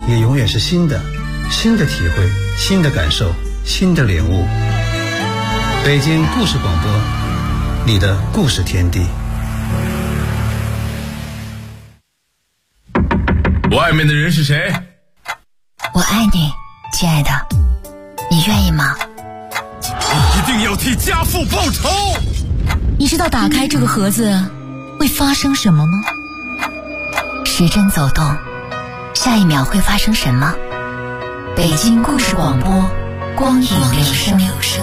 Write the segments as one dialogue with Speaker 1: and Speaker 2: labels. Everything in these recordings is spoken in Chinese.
Speaker 1: 也永远是新的，新的体会，新的感受，新的领悟。北京故事广播，你的故事天地。
Speaker 2: 外面的人是谁？
Speaker 3: 我爱你，亲爱的，你愿意吗？
Speaker 2: 你一定要替家父报仇！
Speaker 3: 你知道打开这个盒子会发生什么吗？时针走动，下一秒会发生什么？北京故事广播，光影留声。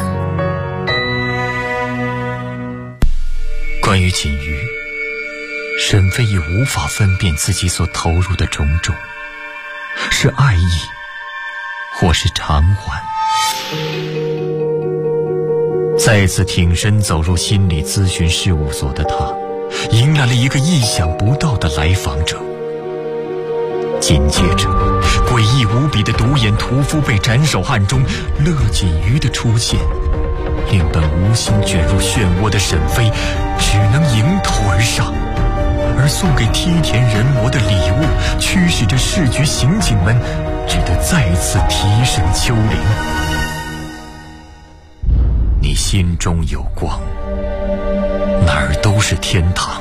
Speaker 4: 关于锦瑜，沈飞已无法分辨自己所投入的种种，是爱意，或是偿还。再次挺身走入心理咨询事务所的他，迎来了一个意想不到的来访者。紧接着，诡异无比的独眼屠夫被斩首案中乐锦瑜的出现，令本无心卷入漩涡的沈飞只能迎头而上，而送给梯田人魔的礼物驱使着市局刑警们只得再次提升丘陵。你心中有光，哪儿都是天堂。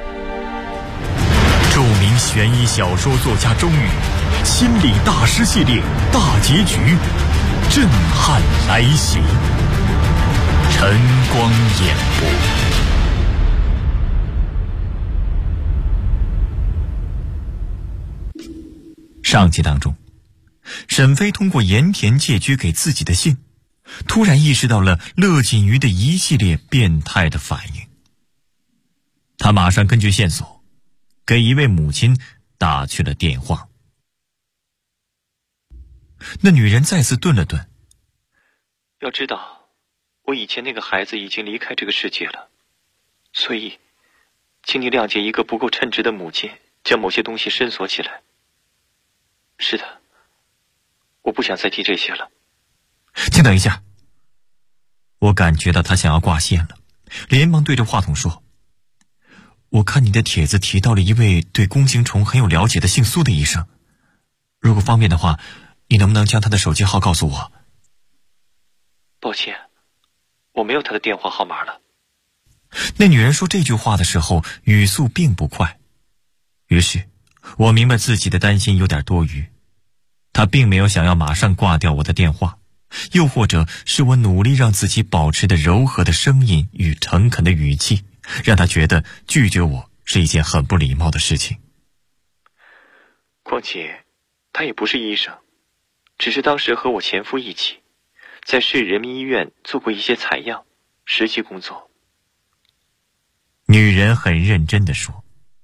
Speaker 4: 著名悬疑小说作家钟宇心理大师系列大结局震撼来袭，晨光演播。上集当中，沈飞通过盐田借居给自己的信，突然意识到了乐锦瑜的一系列变态的反应。他马上根据线索给一位母亲打去了电话。那女人再次顿了顿，
Speaker 5: 要知道，我以前那个孩子已经离开这个世界了，所以请你谅解一个不够称职的母亲将某些东西深锁起来。是的，我不想再提这些了。
Speaker 4: 请等一下。我感觉到他想要挂线了，连忙对着话筒说，我看你的帖子提到了一位对弓形虫很有了解的姓苏的医生，如果方便的话，你能不能将他的手机号告诉我？
Speaker 5: 抱歉，我没有他的电话号码了。
Speaker 4: 那女人说这句话的时候语速并不快，于是我明白自己的担心有点多余。她并没有想要马上挂掉我的电话，又或者是我努力让自己保持的柔和的声音与诚恳的语气，让她觉得拒绝我是一件很不礼貌的事情。
Speaker 5: 况且他也不是医生，只是当时和我前夫一起在市人民医院做过一些采样实习工作。
Speaker 4: 女人很认真地说，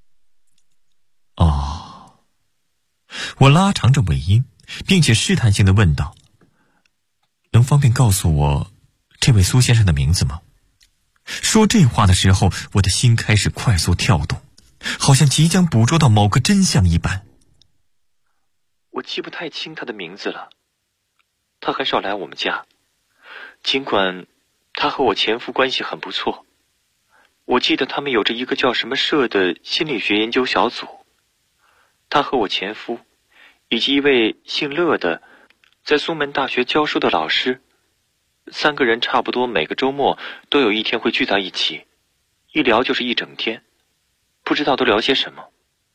Speaker 4: 哦。我拉长着尾音，并且试探性地问道，能方便告诉我这位苏先生的名字吗？说这话的时候，我的心开始快速跳动，好像即将捕捉到某个真相一般。
Speaker 5: 我记不太清他的名字了，他很少来我们家，尽管他和我前夫关系很不错。我记得他们有着一个叫什么社的心理学研究小组，他和我前夫以及一位姓乐的在苏门大学教书的老师，3个人差不多每个周末都有一天会聚在一起，一聊就是一整天，不知道都聊些什么。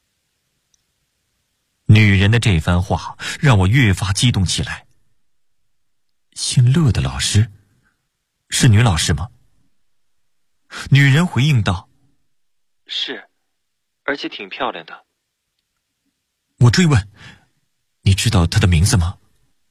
Speaker 4: 女人的这番话让我越发激动起来。姓乐的老师是女老师吗？女人回应道，
Speaker 5: 是，而且挺漂亮的。
Speaker 4: 我追问，你知道她的名字吗？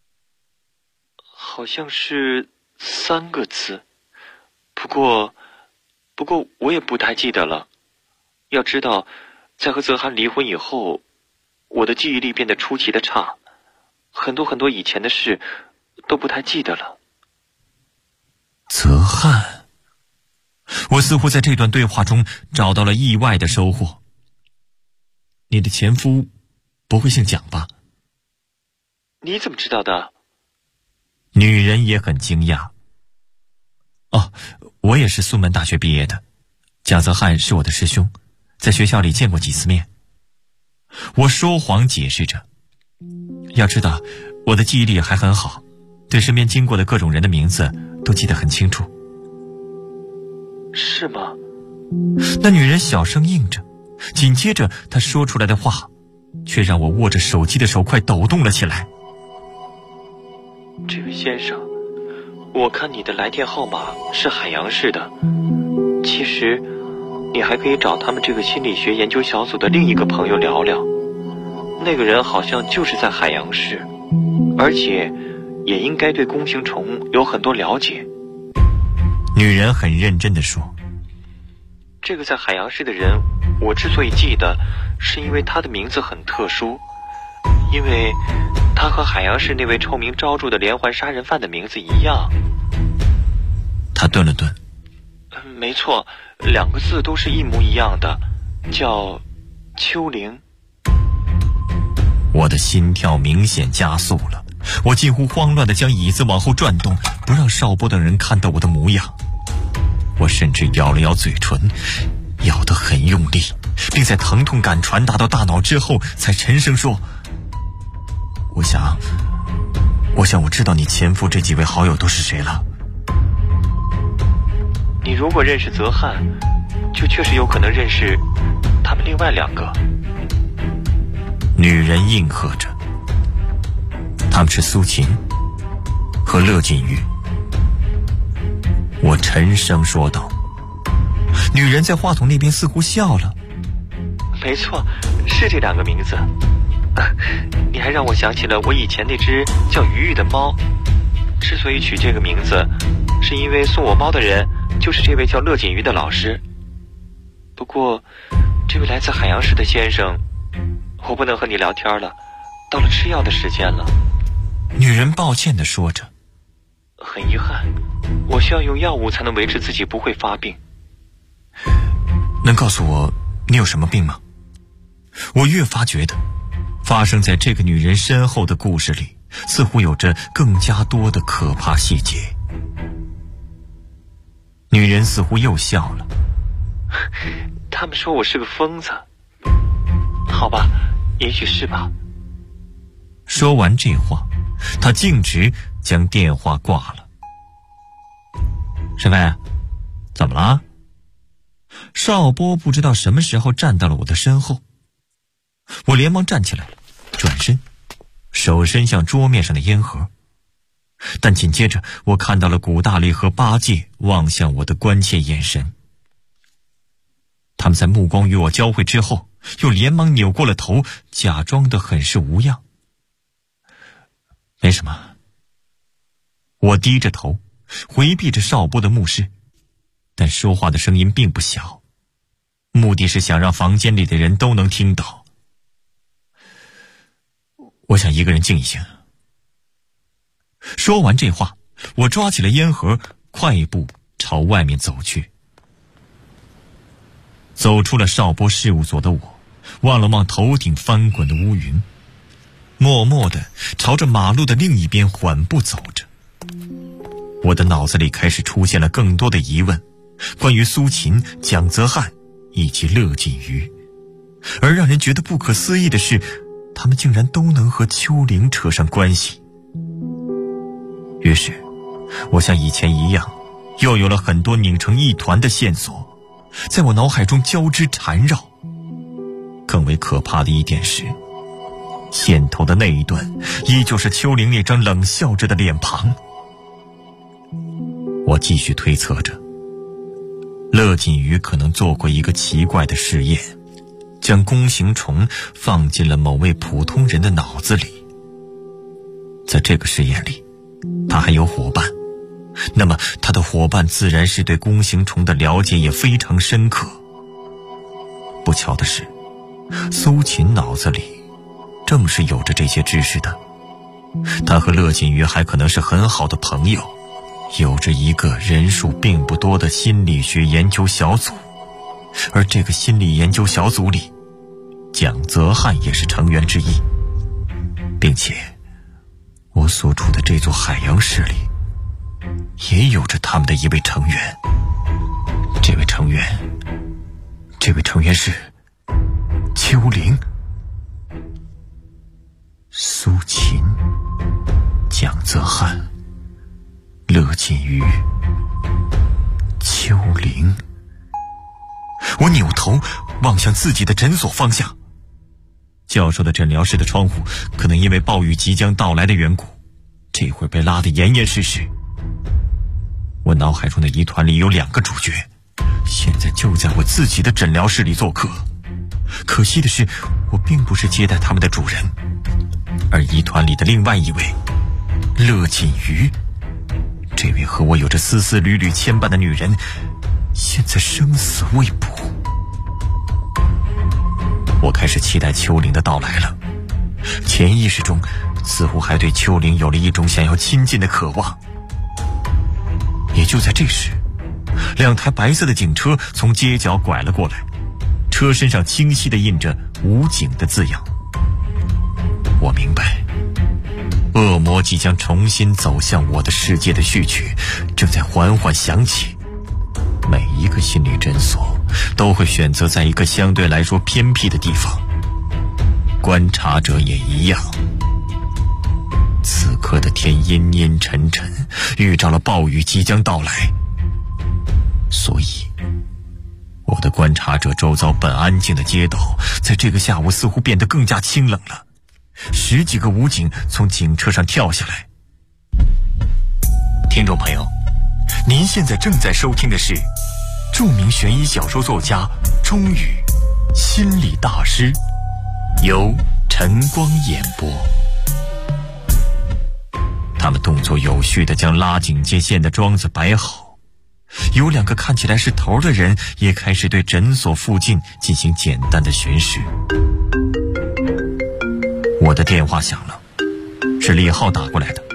Speaker 5: 好像是3个字，不过我也不太记得了。要知道，在和泽涵离婚以后，我的记忆力变得出奇的差，很多以前的事都不太记得了。
Speaker 4: 泽汉，我似乎在这段对话中找到了意外的收获。你的前夫不会姓蒋吧？
Speaker 5: 你怎么知道的？
Speaker 4: 女人也很惊讶。哦，我也是苏门大学毕业的，蒋泽汉是我的师兄，在学校里见过几次面。我说谎解释着， 要知道，我的记忆力还很好，对身边经过的各种人的名字都记得很清楚。
Speaker 5: 是吗？
Speaker 4: 那女人小声应着，紧接着她说出来的话却让我握着手机的手快抖动了起来。
Speaker 5: 这位先生，我看你的来电号码是海洋市的，其实你还可以找他们这个心理学研究小组的另一个朋友聊聊，那个人好像就是在海洋市，而且也应该对弓形虫有很多了解。
Speaker 4: 女人很认真地说，
Speaker 5: 这个在海洋市的人，我之所以记得，是因为他的名字很特殊，因为他和海洋市那位臭名昭著的连环杀人犯的名字一样。
Speaker 4: 他顿了顿，
Speaker 5: 没错，2个字都是一模一样的，叫秋玲。
Speaker 4: 我的心跳明显加速了，我近乎慌乱地将椅子往后转动，不让邵波等人看到我的模样。我甚至咬了咬嘴唇，咬得很用力，并在疼痛感传达到大脑之后才沉声说，我想我知道你前夫这几位好友都是谁了。
Speaker 5: 你如果认识泽汉，就确实有可能认识他们另外2个。
Speaker 4: 女人应和着，他们是苏秦和乐锦瑜。我沉声说道。女人在话筒那边似乎笑了。
Speaker 5: 没错，是这2个名字。你还让我想起了我以前那只叫鱼鱼的猫，之所以取这个名字，是因为送我猫的人就是这位叫乐锦瑜的老师。不过这位来自海洋市的先生，我不能和你聊天了，到了吃药的时间了。
Speaker 4: 女人抱歉地说着，
Speaker 5: 很遗憾，我需要用药物才能维持自己不会发病。
Speaker 4: 能告诉我你有什么病吗？我越发觉得发生在这个女人身后的故事里似乎有着更加多的可怕细节。女人似乎又笑了。
Speaker 5: 他们说我是个疯子。好吧，也许是吧。
Speaker 4: 说完这话，她径直将电话挂了。沈飞，怎么了？邵波不知道什么时候站到了我的身后，我连忙站起来，转身，手伸向桌面上的烟盒，但紧接着我看到了古大力和八戒望向我的关切眼神。他们在目光与我交汇之后，又连忙扭过了头，假装得很是无恙。没什么。我低着头，回避着邵波的目视，但说话的声音并不小，目的是想让房间里的人都能听到。我想一个人静一静。说完这话，我抓起了烟盒，快步朝外面走去。走出了邵波事务所的我，望了望头顶翻滚的乌云，默默地朝着马路的另一边缓步走着。我的脑子里开始出现了更多的疑问，关于苏秦、蒋泽汉以及乐锦瑜。而让人觉得不可思议的是，他们竟然都能和秋玲扯上关系。于是我像以前一样，又有了很多拧成一团的线索在我脑海中交织缠绕。更为可怕的一点是，线头的那一段依旧是秋玲那张冷笑着的脸庞。我继续推测着，乐锦瑜可能做过一个奇怪的实验，将弓形虫放进了某位普通人的脑子里。在这个实验里，他还有伙伴，那么他的伙伴自然是对弓形虫的了解也非常深刻。不巧的是，苏秦脑子里正是有着这些知识的，他和乐锦瑜还可能是很好的朋友，有着一个人数并不多的心理学研究小组，而这个心理研究小组里，蒋泽汉也是成员之一，并且我所处的这座海洋市里也有着他们的一位成员。这位成员是秋玲。苏秦。 泽汉、乐锦瑜、秋玲。我扭头望向自己的诊所方向，教授的诊疗室的窗户可能因为暴雨即将到来的缘故，这会儿被拉得严严实实。我脑海中的疑团里有2个主角，现在就在我自己的诊疗室里做客。可惜的是，我并不是接待他们的主人，而疑团里的另外一位乐锦瑜，这位和我有着丝丝缕缕牵绊的女人，现在生死未卜。我开始期待秋玲的到来了，潜意识中似乎还对秋玲有了一种想要亲近的渴望。也就在这时，2台白色的警车从街角拐了过来，车身上清晰地印着武警的字样。我明白，恶魔即将重新走向我的世界的序曲正在缓缓响起。每一个心理诊所都会选择在一个相对来说偏僻的地方，观察者也一样。此刻的天阴阴沉沉，预兆了暴雨即将到来，所以我的观察者周遭本安静的街道在这个下午似乎变得更加清冷了。10几个武警从警车上跳下来。听众朋友，您现在正在收听的是著名悬疑小说作家钟宇心理大师，由晨光演播。他们动作有序地将拉警戒线的桩子摆好，有2个看起来是头的人也开始对诊所附近进行简单的巡视。我的电话响了，是李浩打过来的。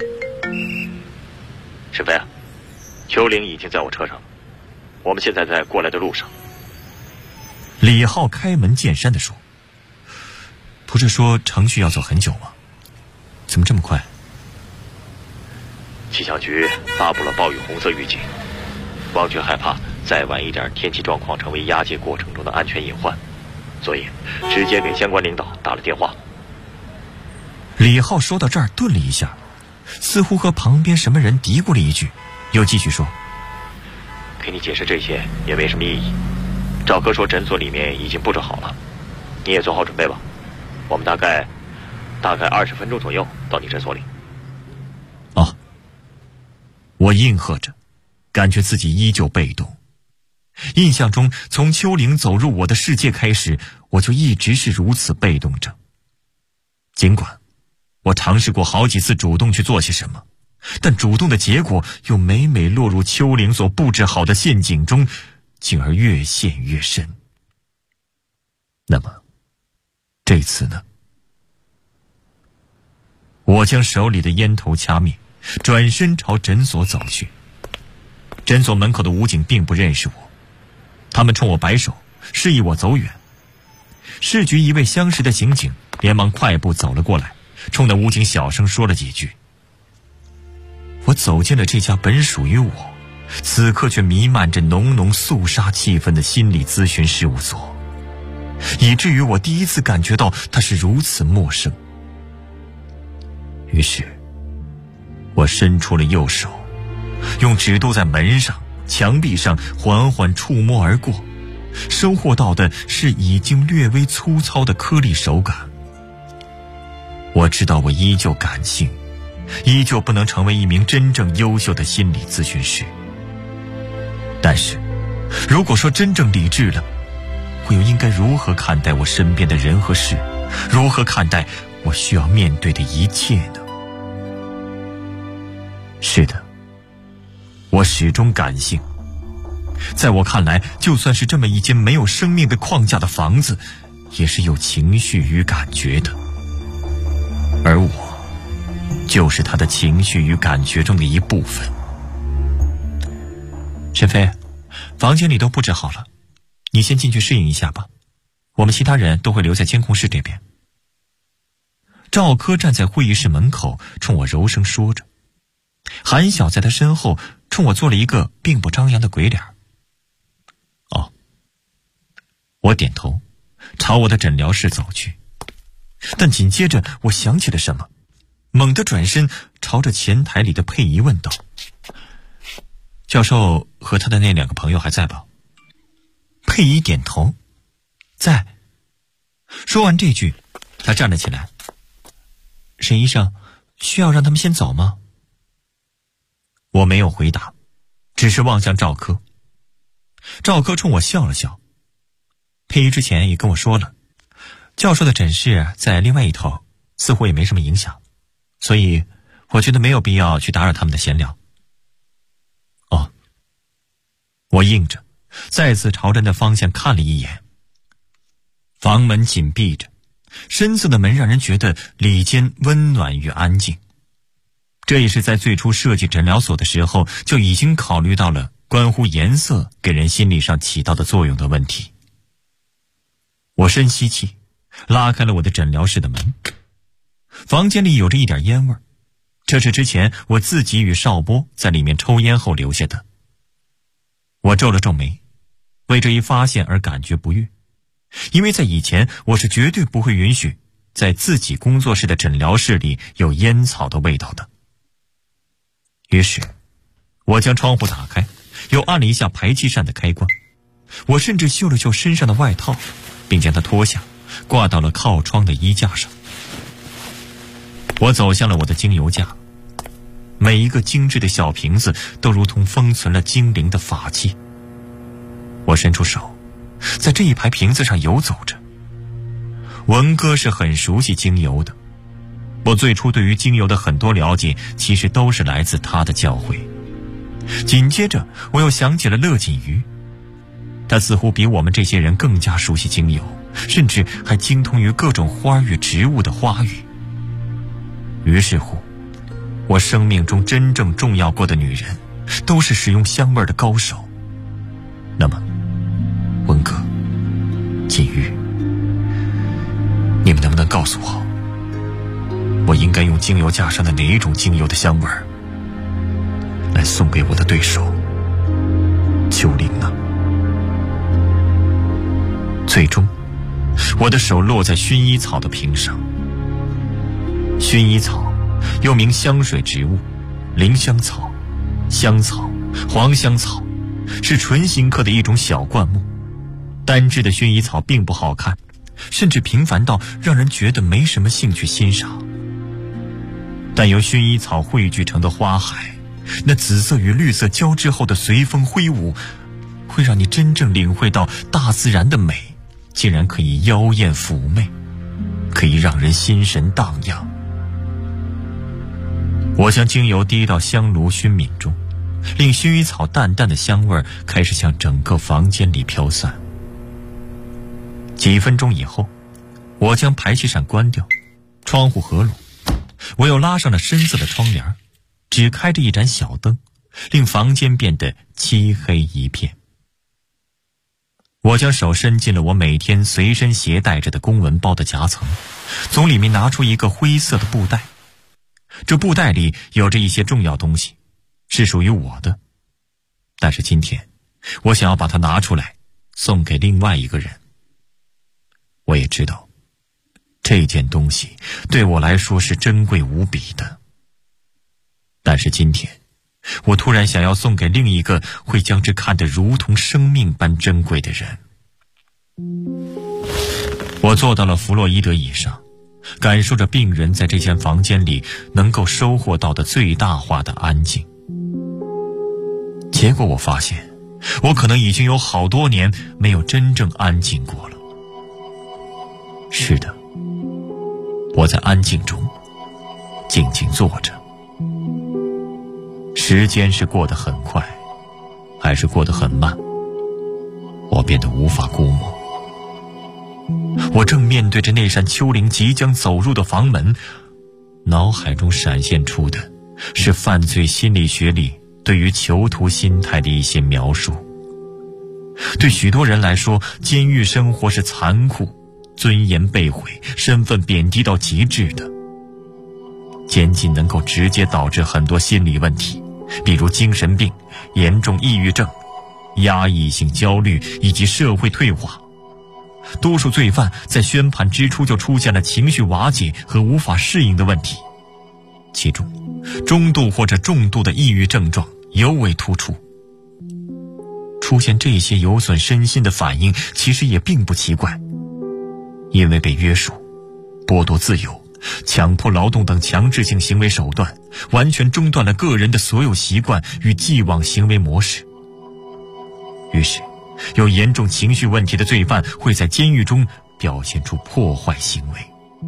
Speaker 5: 沈飞啊，秋玲已经在我车上了，我们现在在过来的路上。
Speaker 4: 李浩开门见山地说：“不是说程序要走很久吗？怎么这么快？”
Speaker 5: 气象局发布了暴雨红色预警，王局害怕再晚一点天气状况成为押解过程中的安全隐患，所以直接给相关领导打了电话。
Speaker 4: 李浩说到这儿顿了一下，似乎和旁边什么人嘀咕了一句，又继续说：“
Speaker 5: 给你解释这些也没什么意义。赵哥说诊所里面已经布置好了，你也做好准备吧。我们大概20分钟左右到你诊所里。”
Speaker 4: 哦，我应和着，感觉自己依旧被动。印象中，从秋玲走入我的世界开始，我就一直是如此被动着。尽管我尝试过好几次主动去做些什么，但主动的结果又每每落入秋玲所布置好的陷阱中，进而越陷越深。那么这次呢？我将手里的烟头掐灭，转身朝诊所走去。诊所门口的武警并不认识我，他们冲我摆手，示意我走远。市局一位相识的刑警连忙快步走了过来，冲那武警小声说了几句。我走进了这家本属于我，此刻却弥漫着浓浓肃杀气氛的心理咨询事务所，以至于我第一次感觉到它是如此陌生。于是我伸出了右手，用指肚在门上、墙壁上缓缓触摸而过，收获到的是已经略微粗糙的颗粒手感。我知道我依旧感性，依旧不能成为一名真正优秀的心理咨询师。但是如果说真正理智了，我又应该如何看待我身边的人和事，如何看待我需要面对的一切呢？是的，我始终感性。在我看来，就算是这么一间没有生命的框架的房子，也是有情绪与感觉的。而我就是他的情绪与感觉中的一部分。沈飞，房间里都布置好了，你先进去适应一下吧，我们其他人都会留在监控室这边。赵科站在会议室门口冲我柔声说着，韩晓在他身后冲我做了一个并不张扬的鬼脸。哦，我点头朝我的诊疗室走去，但紧接着我想起了什么， 猛地转身朝着前台里的佩仪问道：“教授和他的那2个朋友还在吧？”佩仪点头：“在。”说完这句，他站了起来：“沈医生，需要让他们先走吗？”我没有回答，只是望向赵科。赵科冲我笑了笑。佩仪之前也跟我说了，教授的诊室在另外一头，似乎也没什么影响，所以我觉得没有必要去打扰他们的闲聊。哦，我应着，再次朝着那方向看了一眼。房门紧闭着，深色的门让人觉得里间温暖与安静。这也是在最初设计诊疗所的时候就已经考虑到了关乎颜色给人心理上起到的作用的问题。我深吸气，拉开了我的诊疗室的门。房间里有着一点烟味，这是之前我自己与邵波在里面抽烟后留下的。我皱了皱眉，为这一发现而感觉不悦，因为在以前我是绝对不会允许在自己工作室的诊疗室里有烟草的味道的。于是我将窗户打开，又按了一下排气扇的开关。我甚至嗅了嗅身上的外套，并将它脱下，挂到了靠窗的衣架上。我走向了我的精油架，每一个精致的小瓶子都如同封存了精灵的法器。我伸出手，在这一排瓶子上游走着。文哥是很熟悉精油的，我最初对于精油的很多了解其实都是来自他的教诲。紧接着我又想起了乐锦瑜，他似乎比我们这些人更加熟悉精油，甚至还精通于各种花与植物的花语。于是乎，我生命中真正重要过的女人都是使用香味的高手。那么文哥、锦瑜，你们能不能告诉我应该用精油架上的哪一种精油的香味来送给我的对手秋玲呢？最终我的手落在薰衣草的瓶上。薰衣草又名香水植物、灵香草、香草、黄香草，是纯形科的一种小灌木。单只的薰衣草并不好看，甚至平凡到让人觉得没什么兴趣欣赏。但由薰衣草汇聚成的花海，那紫色与绿色交织后的随风挥舞，会让你真正领会到大自然的美竟然可以妖艳妩媚，可以让人心神荡漾。我将精油滴到香炉熏氲中，令薰衣草淡淡的香味开始向整个房间里飘散。几分钟以后，我将排气扇关掉，窗户合拢，我又拉上了深色的窗帘，只开着一盏小灯，令房间变得漆黑一片。我将手伸进了我每天随身携带着的公文包的夹层，从里面拿出一个灰色的布袋。这布袋里有着一些重要东西，是属于我的，但是今天我想要把它拿出来送给另外一个人。我也知道这件东西对我来说是珍贵无比的，但是今天我突然想要送给另一个会将这看得如同生命般珍贵的人。我坐到了弗洛伊德椅上，感受着病人在这间房间里能够收获到的最大化的安静。结果我发现，我可能已经有好多年没有真正安静过了。是的，我在安静中静静坐着。时间是过得很快，还是过得很慢，我变得无法估摸。我正面对着那扇秋玲即将走入的房门，脑海中闪现出的是犯罪心理学里对于囚徒心态的一些描述。对许多人来说，监狱生活是残酷、尊严被毁、身份贬低到极致的。监禁能够直接导致很多心理问题，比如精神病、严重抑郁症、压抑性焦虑以及社会退化。多数罪犯在宣判之初就出现了情绪瓦解和无法适应的问题， 其中中度或者重度的抑郁症状尤为突出。出现这些有损身心的反应其实也并不奇怪，因为被约束、剥夺自由、强迫劳动等强制性行为手段完全中断了个人的所有习惯与既往行为模式。于是有严重情绪问题的罪犯会在监狱中表现出破坏行为。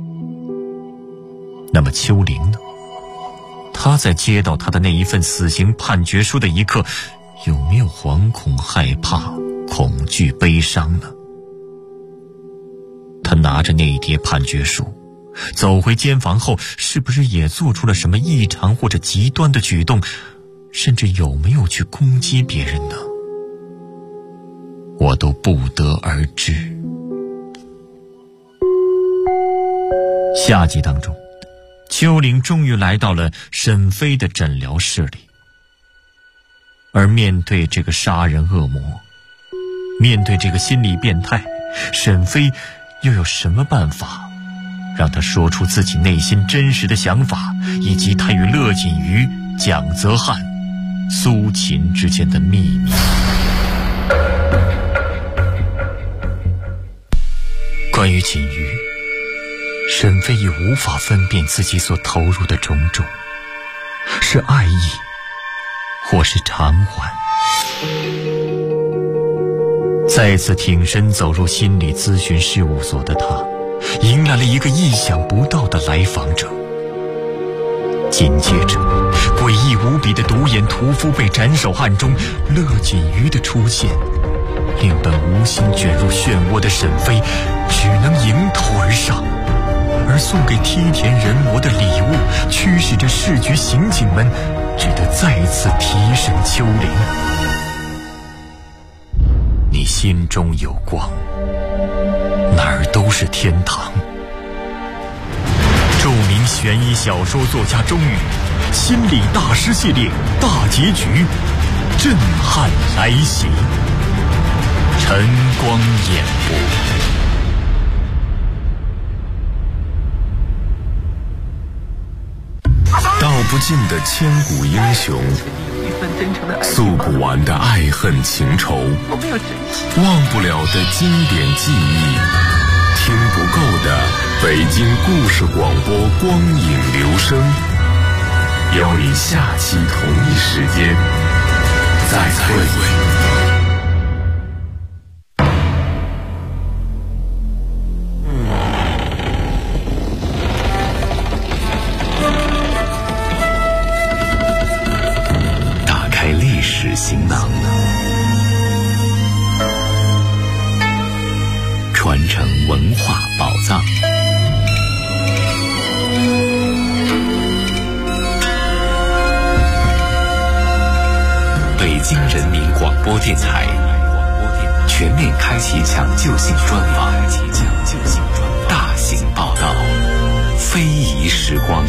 Speaker 4: 那么秋玲呢？他在接到他的那一份死刑判决书的一刻，有没有惶恐、害怕、恐惧、悲伤呢？他拿着那一叠判决书走回监房后，是不是也做出了什么异常或者极端的举动，甚至有没有去攻击别人呢？我都不得而知。下集当中，秋玲终于来到了沈飞的诊疗室里，而面对这个杀人恶魔，面对这个心理变态，沈飞又有什么办法让他说出自己内心真实的想法，以及他与乐锦瑜、蒋泽汉、苏秦之间的秘密？关于锦瑜，沈飞已无法分辨自己所投入的种种，是爱意或是偿还。再次挺身走入心理咨询事务所的他，迎来了一个意想不到的来访者。紧接着，诡异无比的独眼屠夫被斩首案中乐锦瑜的出现，令本无心卷入漩涡的沈飞只能迎头而上，而送给梯田人魔的礼物驱使着市局刑警们只得再次提审秋玲。你心中有光，哪儿都是天堂。著名悬疑小说作家钟宇心理大师系列大结局震撼来袭，晨光演播。
Speaker 2: 道不尽的千古英雄，诉不完的爱恨情仇，忘不了的经典记忆，听不够的北京故事广播光影留声，邀你下期同一时间再会。
Speaker 6: 行囊，传承文化宝藏。北京人民广播电台全面开启抢救性专访，大型报道，非遗时光。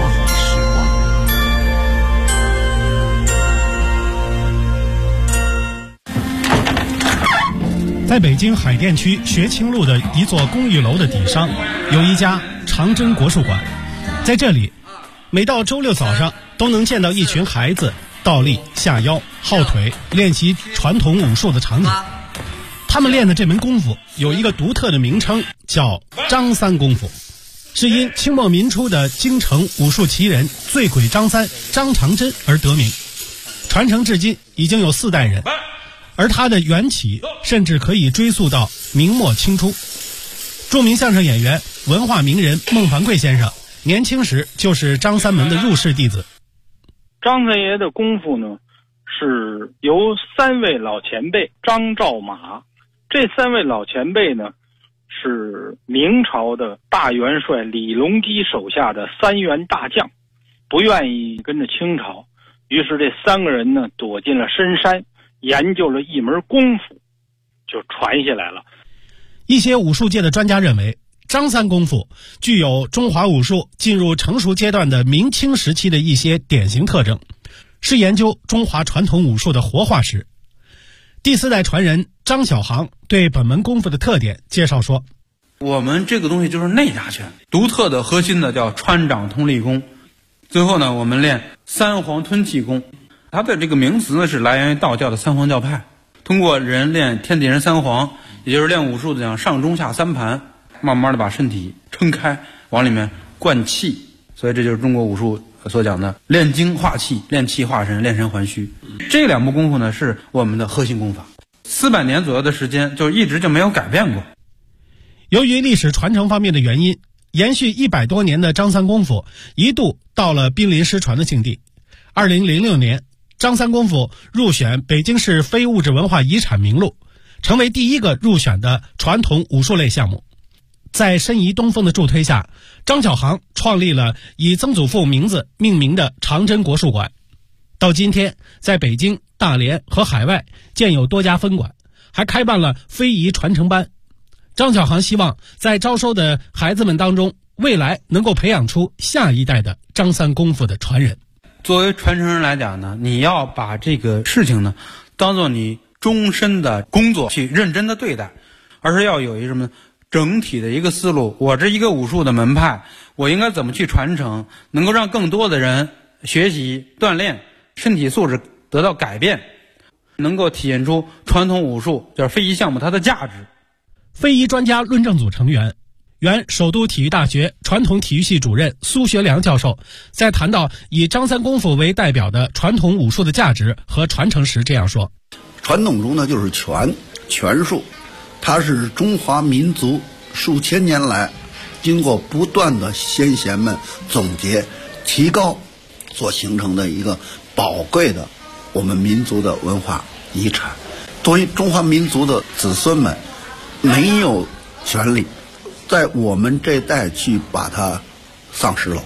Speaker 7: 在北京海淀区学清路的一座公寓楼的底上，有一家长征国术馆。在这里，每到周六早上都能见到一群孩子倒立、下腰、耗腿，练习传统武术的场景。他们练的这门功夫有一个独特的名称，叫张三功夫，是因清末民初的京城武术奇人醉鬼张三张长珍而得名，传承至今已经有4代人。而它的缘起甚至可以追溯到明末清初。著名相声演员、文化名人孟凡贵先生年轻时就是张三门的入室弟子。
Speaker 8: 张三爷的功夫呢，是由3位老前辈张赵马，这3位老前辈呢是明朝的大元帅李隆基手下的3员大将，不愿意跟着清朝，于是这3个人呢躲进了深山，研究了一门功夫，就传下来了。
Speaker 7: 一些武术界的专家认为，张三功夫具有中华武术进入成熟阶段的明清时期的一些典型特征，是研究中华传统武术的活化石。第4代传人张小航对本门功夫的特点介绍说，
Speaker 9: 我们这个东西就是内家拳，独特的核心的叫穿掌通力功。 最后呢，我们练三皇吞气功，它的这个名词呢是来源于道教的三皇教派。通过人练天地人三皇，也就是练武术的讲上中下三盘，慢慢的把身体撑开，往里面灌气。所以这就是中国武术所讲的练精化气、练气化神、练神还虚。这两部功夫呢是我们的核心功法，400年左右的时间就一直就没有改变过。
Speaker 7: 由于历史传承方面的原因，延续100多年的张三功夫一度到了濒临失传的境地。2006年，张三功夫入选北京市非物质文化遗产名录，成为第一个入选的传统武术类项目。在申遗东风的助推下，张小航创立了以曾祖父名字命名的长征国术馆。到今天，在北京、大连和海外建有多家分馆，还开办了非遗传承班。张小航希望在招收的孩子们当中，未来能够培养出下一代的张三功夫的传人。
Speaker 9: 作为传承人来讲呢，你要把这个事情呢当做你终身的工作去认真的对待，而是要有一个什么整体的一个思路。我这一个武术的门派，我应该怎么去传承，能够让更多的人学习锻炼，身体素质得到改变，能够体现出传统武术就是非遗项目它的价值。
Speaker 7: 非遗专家论证组成员、原首都体育大学传统体育系主任苏学良教授在谈到以张三功夫为代表的传统武术的价值和传承时这样说：
Speaker 10: 传统中呢就是拳术，它是中华民族数千年来经过不断的先贤们总结提高所形成的一个宝贵的我们民族的文化遗产。作为中华民族的子孙们，没有权利在我们这代去把它丧失了。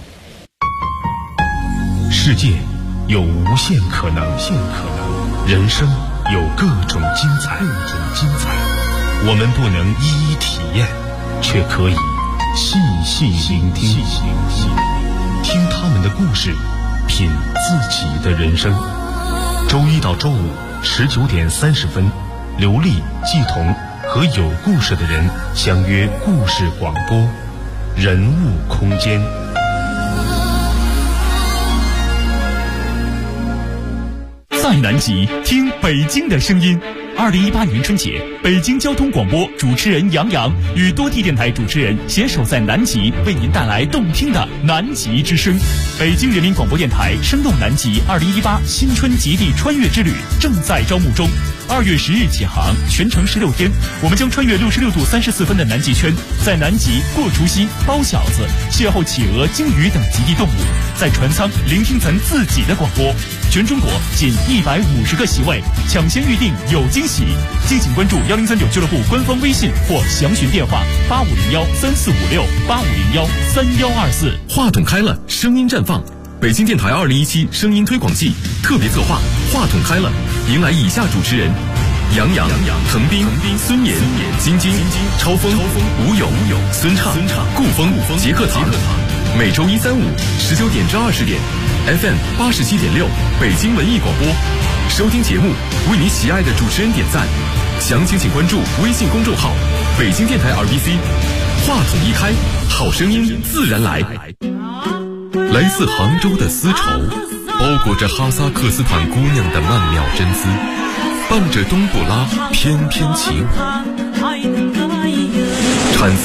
Speaker 2: 世界有无限可能，人生有各种精彩。我们不能一一体验，却可以细细聆听，听他们的故事，品自己的人生。周一到周五19点30分，刘丽、季彤和有故事的人相约故事广播，人物空间。
Speaker 11: 在南极听北京的声音。2018年春节，北京交通广播主持人杨洋与多地电台主持人携手在南极，为您带来动听的南极之声。北京人民广播电台声动南极2018新春极地穿越之旅正在招募中，2月10日起航，全程16天，我们将穿越66度34分的南极圈，在南极过除夕、包饺子，邂逅企鹅、鲸鱼等极地动物，在船舱聆听咱自己的广播。全中国仅150个席位，抢先预定有惊喜。敬请关注1039俱乐部官方微信或详询电话8501345685013124。
Speaker 2: 话筒开了，声音绽放。北京电台2017声音推广季特别策划话筒开了，迎来以下主持人：杨洋、滕斌、孙岩、晶晶、超风、吴勇、孙畅、顾风、杰克堂。每周1、3、5 19点至20点 FM 87.6北京文艺广播。收听节目，为你喜爱的主持人点赞。详情请关注微信公众号北京电台 RBC。话筒一开，好声音自然来。来自杭州的丝绸，包裹着哈萨克斯坦姑娘的曼妙真姿，伴着冬不拉翩翩起舞。